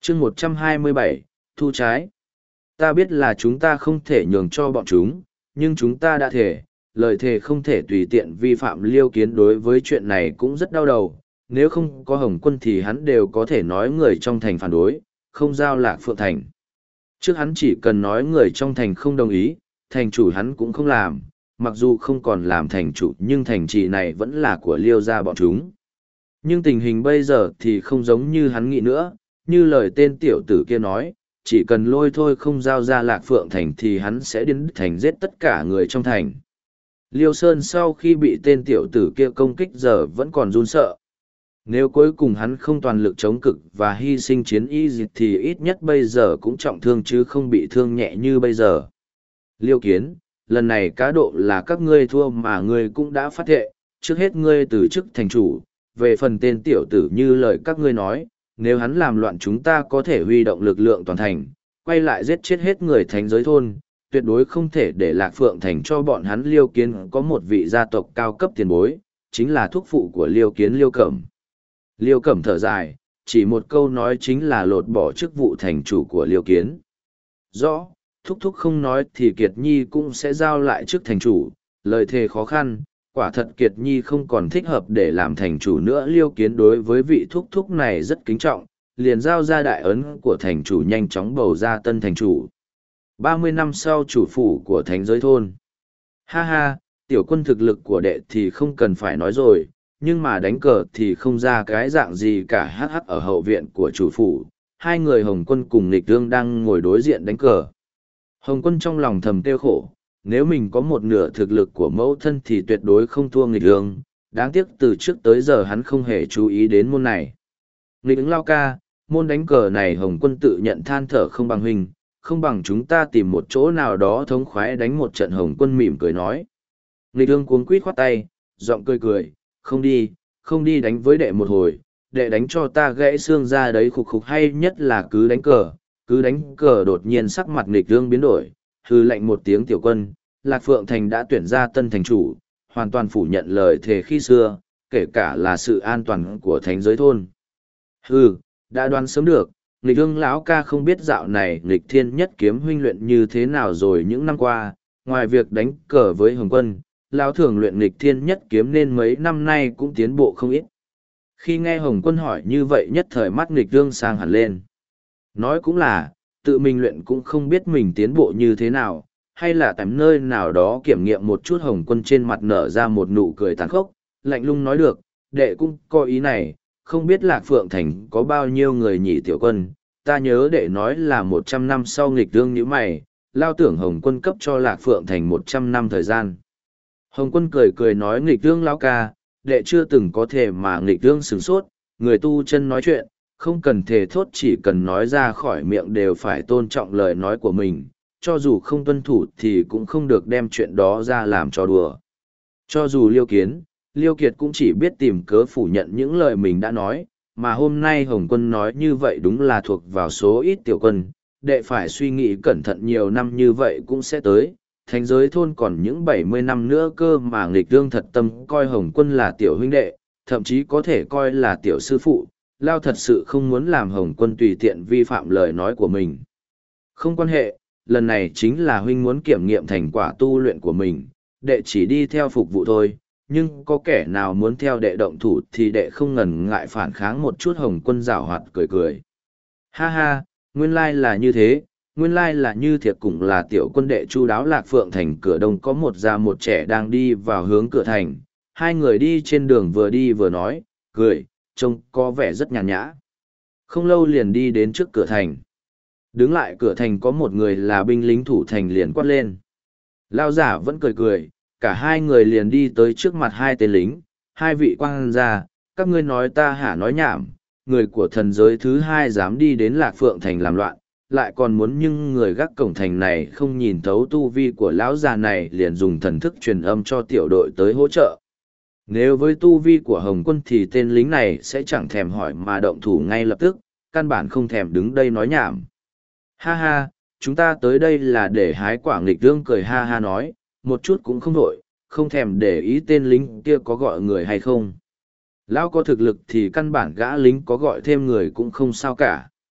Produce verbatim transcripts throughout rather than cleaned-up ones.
chương một trăm hai mươi bảy, thu trái. Ta biết là chúng ta không thể nhường cho bọn chúng, nhưng chúng ta đã thể, lời thề không thể tùy tiện vi phạm Liêu Kiến đối với chuyện này cũng rất đau đầu. Nếu không có Hồng Quân thì hắn đều có thể nói người trong thành phản đối, không giao Lạc Phượng thành. Trước hắn chỉ cần nói người trong thành không đồng ý, thành chủ hắn cũng không làm, mặc dù không còn làm thành chủ nhưng thành trì này vẫn là của Liêu gia bọn chúng. Nhưng tình hình bây giờ thì không giống như hắn nghĩ nữa, như lời tên tiểu tử kia nói, chỉ cần lôi thôi không giao ra Lạc Phượng thành thì hắn sẽ đến thành giết tất cả người trong thành. Liêu Sơn sau khi bị tên tiểu tử kia công kích giờ vẫn còn run sợ. Nếu cuối cùng hắn không toàn lực chống cực và hy sinh chiến y dịch thì ít nhất bây giờ cũng trọng thương chứ không bị thương nhẹ như bây giờ. Liêu Kiến, lần này cá độ là các ngươi thua mà ngươi cũng đã phát thệ, trước hết ngươi từ chức thành chủ, về phần tên tiểu tử như lời các ngươi nói, nếu hắn làm loạn chúng ta có thể huy động lực lượng toàn thành, quay lại giết chết hết người thánh giới thôn, tuyệt đối không thể để Lạc Phượng thành cho bọn hắn. Liêu Kiến có một vị gia tộc cao cấp tiền bối, chính là thúc phụ của Liêu Kiến Liêu Cẩm. Liêu Cẩm thở dài, chỉ một câu nói chính là lột bỏ chức vụ thành chủ của Liêu Kiến. Rõ, thúc thúc không nói thì Kiệt Nhi cũng sẽ giao lại chức thành chủ, lời thề khó khăn, quả thật Kiệt Nhi không còn thích hợp để làm thành chủ nữa. Liêu Kiến đối với vị thúc thúc này rất kính trọng, liền giao ra đại ấn của thành chủ, nhanh chóng bầu ra tân thành chủ. Ba mươi năm sau chủ phủ của thánh giới thôn. Ha ha, tiểu quân thực lực của đệ thì không cần phải nói rồi, nhưng mà đánh cờ thì không ra cái dạng gì cả. Hắc hắc. Ở hậu viện của chủ phủ, hai người Hồng Quân cùng Nghịch Tương đang ngồi đối diện đánh cờ. Hồng Quân trong lòng thầm tiêu khổ, nếu mình có một nửa thực lực của mẫu thân thì tuyệt đối không thua Nghịch Tương, đáng tiếc từ trước tới giờ hắn không hề chú ý đến môn này. Nghịch Ứng lao ca, môn đánh cờ này Hồng Quân tự nhận than thở không bằng huynh, không bằng chúng ta tìm một chỗ nào đó thống khoái đánh một trận. Hồng Quân mỉm cười nói. Nghịch Tương cuống quýt khoát tay, giọng cười cười, không đi, không đi đánh với đệ một hồi, đệ đánh cho ta gãy xương ra đấy. Khục khục, hay nhất là cứ đánh cờ, cứ đánh cờ. Đột nhiên sắc mặt Nghịch Tương biến đổi, hư lạnh một tiếng. Tiểu quân, Lạc Phượng thành đã tuyển ra tân thành chủ, hoàn toàn phủ nhận lời thề khi xưa, kể cả là sự an toàn của thánh giới thôn. Hừ, đã đoán sớm được. Nghịch Tương lão ca không biết dạo này Nghịch Thiên Nhất Kiếm huynh luyện như thế nào rồi. Những năm qua, ngoài việc đánh cờ với Hồng Quân, lão thường luyện Nghịch Thiên Nhất Kiếm nên mấy năm nay cũng tiến bộ không ít. Khi nghe Hồng Quân hỏi như vậy nhất thời mắt Nghịch Tương sang hẳn lên. Nói cũng là, tự mình luyện cũng không biết mình tiến bộ như thế nào, hay là tại nơi nào đó kiểm nghiệm một chút. Hồng Quân trên mặt nở ra một nụ cười tàn khốc, lạnh lùng nói được, đệ cũng có ý này, không biết Lạc Phượng thành có bao nhiêu người nhỉ tiểu quân, ta nhớ đệ nói là một trăm năm sau. Nghịch Tương nhíu mày, lao tưởng Hồng Quân cấp cho Lạc Phượng thành một trăm năm thời gian. Hồng Quân cười cười nói, Nghịch Tương lão ca, đệ chưa từng có thể mà. Nghịch Tương sửng sốt, người tu chân nói chuyện, không cần thề thốt, chỉ cần nói ra khỏi miệng đều phải tôn trọng lời nói của mình, cho dù không tuân thủ thì cũng không được đem chuyện đó ra làm trò đùa. Cho dù Liêu Kiến, Liêu Kiệt cũng chỉ biết tìm cớ phủ nhận những lời mình đã nói, mà hôm nay Hồng Quân nói như vậy đúng là thuộc vào số ít. Tiểu quân, đệ phải suy nghĩ cẩn thận, nhiều năm như vậy cũng sẽ tới, thánh giới thôn còn những bảy mươi năm nữa cơ mà. Nghịch Tương thật tâm coi Hồng Quân là tiểu huynh đệ, thậm chí có thể coi là tiểu sư phụ. Lao thật sự không muốn làm Hồng Quân tùy tiện vi phạm lời nói của mình. Không quan hệ, lần này chính là huynh muốn kiểm nghiệm thành quả tu luyện của mình, đệ chỉ đi theo phục vụ thôi, nhưng có kẻ nào muốn theo đệ động thủ thì đệ không ngần ngại phản kháng một chút. Hồng Quân giảo hoạt cười cười. Ha ha, nguyên lai là như thế, nguyên lai là như thiệt. Cũng là tiểu quân đệ chu đáo. Lạc Phượng thành cửa đông có một già một trẻ đang đi vào hướng cửa thành, hai người đi trên đường vừa đi vừa nói, cười, trông có vẻ rất nhàn nhã. Không lâu liền đi đến trước cửa thành. Đứng lại cửa thành có một người là binh lính thủ thành liền quát lên. Lao giả vẫn cười cười, cả hai người liền đi tới trước mặt hai tên lính. Hai vị quan gia, các ngươi nói ta hả nói nhảm, người của thần giới thứ hai dám đi đến Lạc Phượng thành làm loạn, lại còn muốn, nhưng người gác cổng thành này không nhìn thấu tu vi của lão già này, liền dùng thần thức truyền âm cho tiểu đội tới hỗ trợ. Nếu với tu vi của Hồng Quân thì tên lính này sẽ chẳng thèm hỏi mà động thủ ngay lập tức, căn bản không thèm đứng đây nói nhảm. Ha ha, chúng ta tới đây là để hái quả. Nghịch Tương cười ha ha nói, một chút cũng không vội, không thèm để ý tên lính kia có gọi người hay không. Lão có thực lực thì căn bản gã lính có gọi thêm người cũng không sao cả.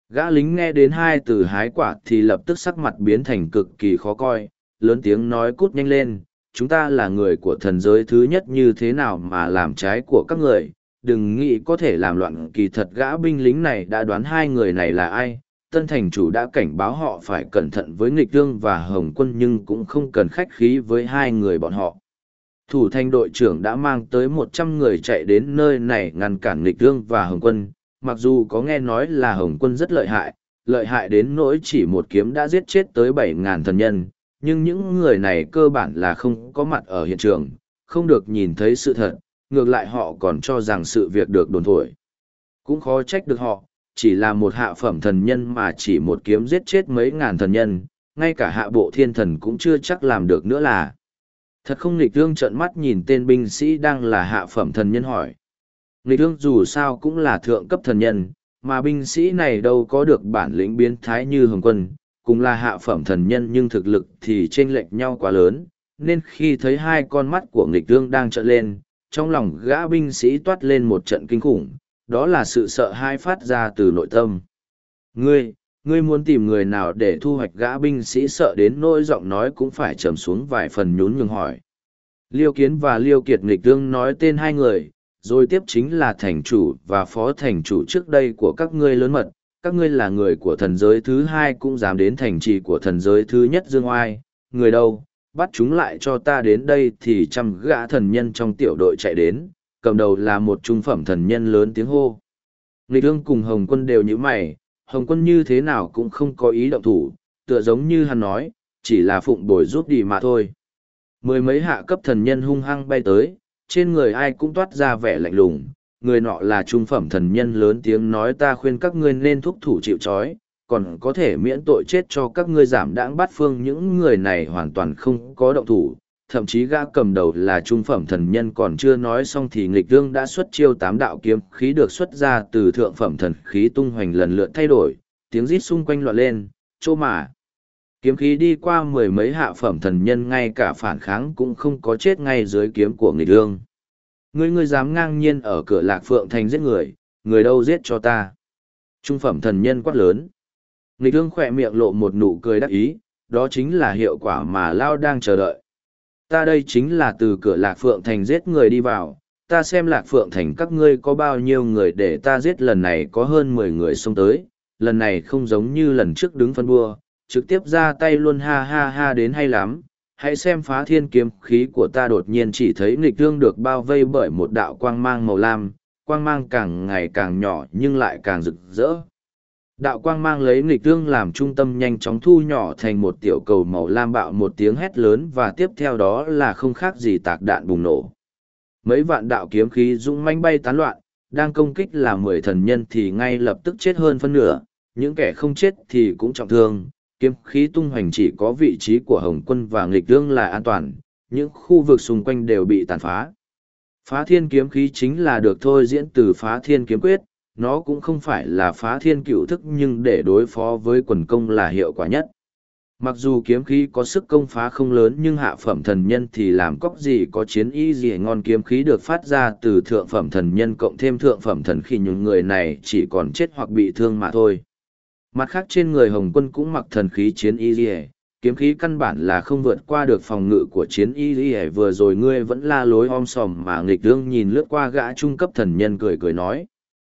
Gã lính nghe đến hai từ hái quả thì lập tức sắc mặt biến thành cực kỳ khó coi, lớn tiếng nói cút nhanh lên, chúng ta là người của thần giới thứ nhất như thế nào mà làm trái của các người, đừng nghĩ có thể làm loạn. Kỳ thật gã binh lính này đã đoán hai người này là ai, tân thành chủ đã cảnh báo họ phải cẩn thận với nghịch vương và hồng quân nhưng cũng không cần khách khí với hai người bọn họ. Thủ thành đội trưởng đã mang tới một trăm người chạy đến nơi này ngăn cản nghịch vương và hồng quân, mặc dù có nghe nói là hồng quân rất lợi hại, lợi hại đến nỗi chỉ một kiếm đã giết chết tới bảy ngàn thần nhân, nhưng những người này cơ bản là không có mặt ở hiện trường, không được nhìn thấy sự thật, ngược lại họ còn cho rằng sự việc được đồn thổi. Cũng khó trách được họ, chỉ là một hạ phẩm thần nhân mà chỉ một kiếm giết chết mấy ngàn thần nhân, ngay cả hạ bộ thiên thần cũng chưa chắc làm được nữa là. Thật không? Nghịch vương trợn mắt nhìn tên binh sĩ đang là hạ phẩm thần nhân hỏi. Nghịch vương dù sao cũng là thượng cấp thần nhân, mà binh sĩ này đâu có được bản lĩnh biến thái như hồng quân, cùng là hạ phẩm thần nhân nhưng thực lực thì chênh lệch nhau quá lớn, nên khi thấy hai con mắt của nghịch vương đang trợn lên, trong lòng gã binh sĩ toát lên một trận kinh khủng, đó là sự sợ hãi phát ra từ nội tâm. Ngươi, ngươi muốn tìm người nào để thu hoạch? Gã binh sĩ sợ đến nỗi giọng nói cũng phải trầm xuống vài phần nhún nhường hỏi. Liêu Kiến và Liêu Kiệt. Nghịch vương nói tên hai người, rồi tiếp chính là thành chủ và phó thành chủ trước đây của các ngươi lớn mật. Các ngươi là người của thần giới thứ hai cũng dám đến thành trì của thần giới thứ nhất dương oai. Người đâu, bắt chúng lại cho ta đến đây. Thì trăm gã thần nhân trong tiểu đội chạy đến, cầm đầu là một trung phẩm thần nhân lớn tiếng hô. Nghịch vương cùng hồng quân đều như mày, hồng quân như thế nào cũng không có ý động thủ, tựa giống như hắn nói, chỉ là phụng bồi giúp đi mà thôi. Mười mấy hạ cấp thần nhân hung hăng bay tới, trên người ai cũng toát ra vẻ lạnh lùng, người nọ là trung phẩm thần nhân lớn tiếng nói ta khuyên các ngươi nên thúc thủ chịu trói, còn có thể miễn tội chết cho các ngươi giảm đãng bát phương. Những người này hoàn toàn không có động thủ, thậm chí gã cầm đầu là trung phẩm thần nhân còn chưa nói xong thì nghịch vương đã xuất chiêu tám đạo kiếm khí được xuất ra từ thượng phẩm thần khí tung hoành lần lượt thay đổi, tiếng rít xung quanh loạn lên, chỗ mà. Kiếm khí đi qua mười mấy hạ phẩm thần nhân ngay cả phản kháng cũng không có chết ngay dưới kiếm của nghịch vương. Ngươi ngươi dám ngang nhiên ở cửa Lạc Phượng Thành giết người, người đâu giết cho ta. Trung phẩm thần nhân quát lớn. Nghịch vương khỏe miệng lộ một nụ cười đắc ý, đó chính là hiệu quả mà Lao đang chờ đợi. Ta đây chính là từ cửa Lạc Phượng Thành giết người đi vào, ta xem Lạc Phượng Thành các ngươi có bao nhiêu người để ta giết. Lần này có hơn mười người xông tới, lần này không giống như lần trước đứng phân bua, trực tiếp ra tay luôn. Ha ha ha, đến hay lắm, hãy xem phá thiên kiếm khí của ta. Đột nhiên chỉ thấy nghịch vương được bao vây bởi một đạo quang mang màu lam, quang mang càng ngày càng nhỏ nhưng lại càng rực rỡ. Đạo quang mang lấy nghịch vương làm trung tâm nhanh chóng thu nhỏ thành một tiểu cầu màu lam, bạo một tiếng hét lớn và tiếp theo đó là không khác gì tạc đạn bùng nổ. Mấy vạn đạo kiếm khí dũng mãnh bay tán loạn, đang công kích là mười thần nhân thì ngay lập tức chết hơn phân nửa, những kẻ không chết thì cũng trọng thương. Kiếm khí tung hoành, chỉ có vị trí của hồng quân và nghịch vương là an toàn, những khu vực xung quanh đều bị tàn phá. Phá thiên kiếm khí chính là được thôi diễn từ phá thiên kiếm quyết, nó cũng không phải là phá thiên cựu thức nhưng để đối phó với quần công là hiệu quả nhất. Mặc dù kiếm khí có sức công phá không lớn nhưng hạ phẩm thần nhân thì làm cóc gì có chiến ý gì ngon. Kiếm khí được phát ra từ thượng phẩm thần nhân cộng thêm thượng phẩm thần khí, những người này chỉ còn chết hoặc bị thương mà thôi. Mặt khác trên người hồng quân cũng mặc thần khí chiến y gì, kiếm khí căn bản là không vượt qua được phòng ngự của chiến y gì. Vừa rồi ngươi vẫn la lối om sòm mà nghịch vương nhìn lướt qua gã trung cấp thần nhân cười cười nói.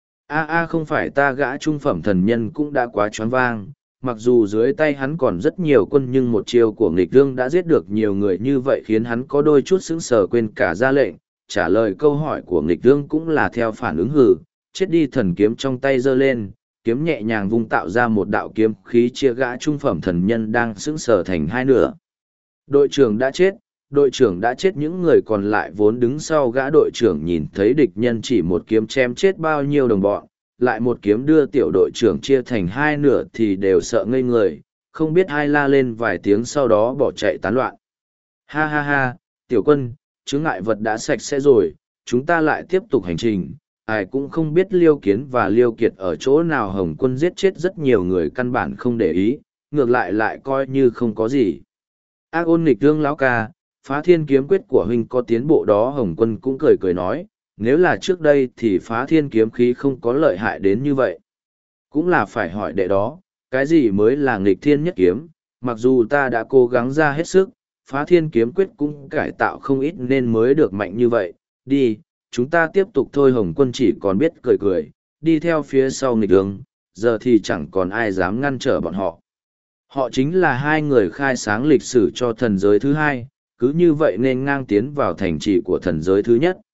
A a không phải ta, gã trung phẩm thần nhân cũng đã quá choáng vang, mặc dù dưới tay hắn còn rất nhiều quân nhưng một chiêu của nghịch vương đã giết được nhiều người như vậy khiến hắn có đôi chút sững sờ quên cả ra lệnh. Trả lời câu hỏi của nghịch vương cũng là theo phản ứng hừ, chết đi. Thần kiếm trong tay giơ lên, kiếm nhẹ nhàng vung tạo ra một đạo kiếm khí chia gã trung phẩm thần nhân đang sững sờ thành hai nửa. Đội trưởng đã chết, đội trưởng đã chết. Những người còn lại vốn đứng sau gã đội trưởng nhìn thấy địch nhân chỉ một kiếm chém chết bao nhiêu đồng bọn, lại một kiếm đưa tiểu đội trưởng chia thành hai nửa thì đều sợ ngây người, không biết ai la lên vài tiếng sau đó bỏ chạy tán loạn. Ha ha ha, tiểu quân, chướng ngại vật đã sạch sẽ rồi, chúng ta lại tiếp tục hành trình. Ai cũng không biết Liêu Kiến và Liêu Kiệt ở chỗ nào. Hồng quân giết chết rất nhiều người căn bản không để ý, ngược lại lại coi như không có gì. Ác ôn nghịch vương lão ca, phá thiên kiếm quyết của huynh có tiến bộ đó. Hồng quân cũng cười cười nói, nếu là trước đây thì phá thiên kiếm khí không có lợi hại đến như vậy. Cũng là phải hỏi đệ đó, cái gì mới là nghịch thiên nhất kiếm, mặc dù ta đã cố gắng ra hết sức, phá thiên kiếm quyết cũng cải tạo không ít nên mới được mạnh như vậy. Đi, chúng ta tiếp tục thôi. Hồng Quân chỉ còn biết cười cười, đi theo phía sau nghịch đường, giờ thì chẳng còn ai dám ngăn trở bọn họ. Họ chính là hai người khai sáng lịch sử cho thần giới thứ hai, cứ như vậy nên ngang tiến vào thành trì của thần giới thứ nhất.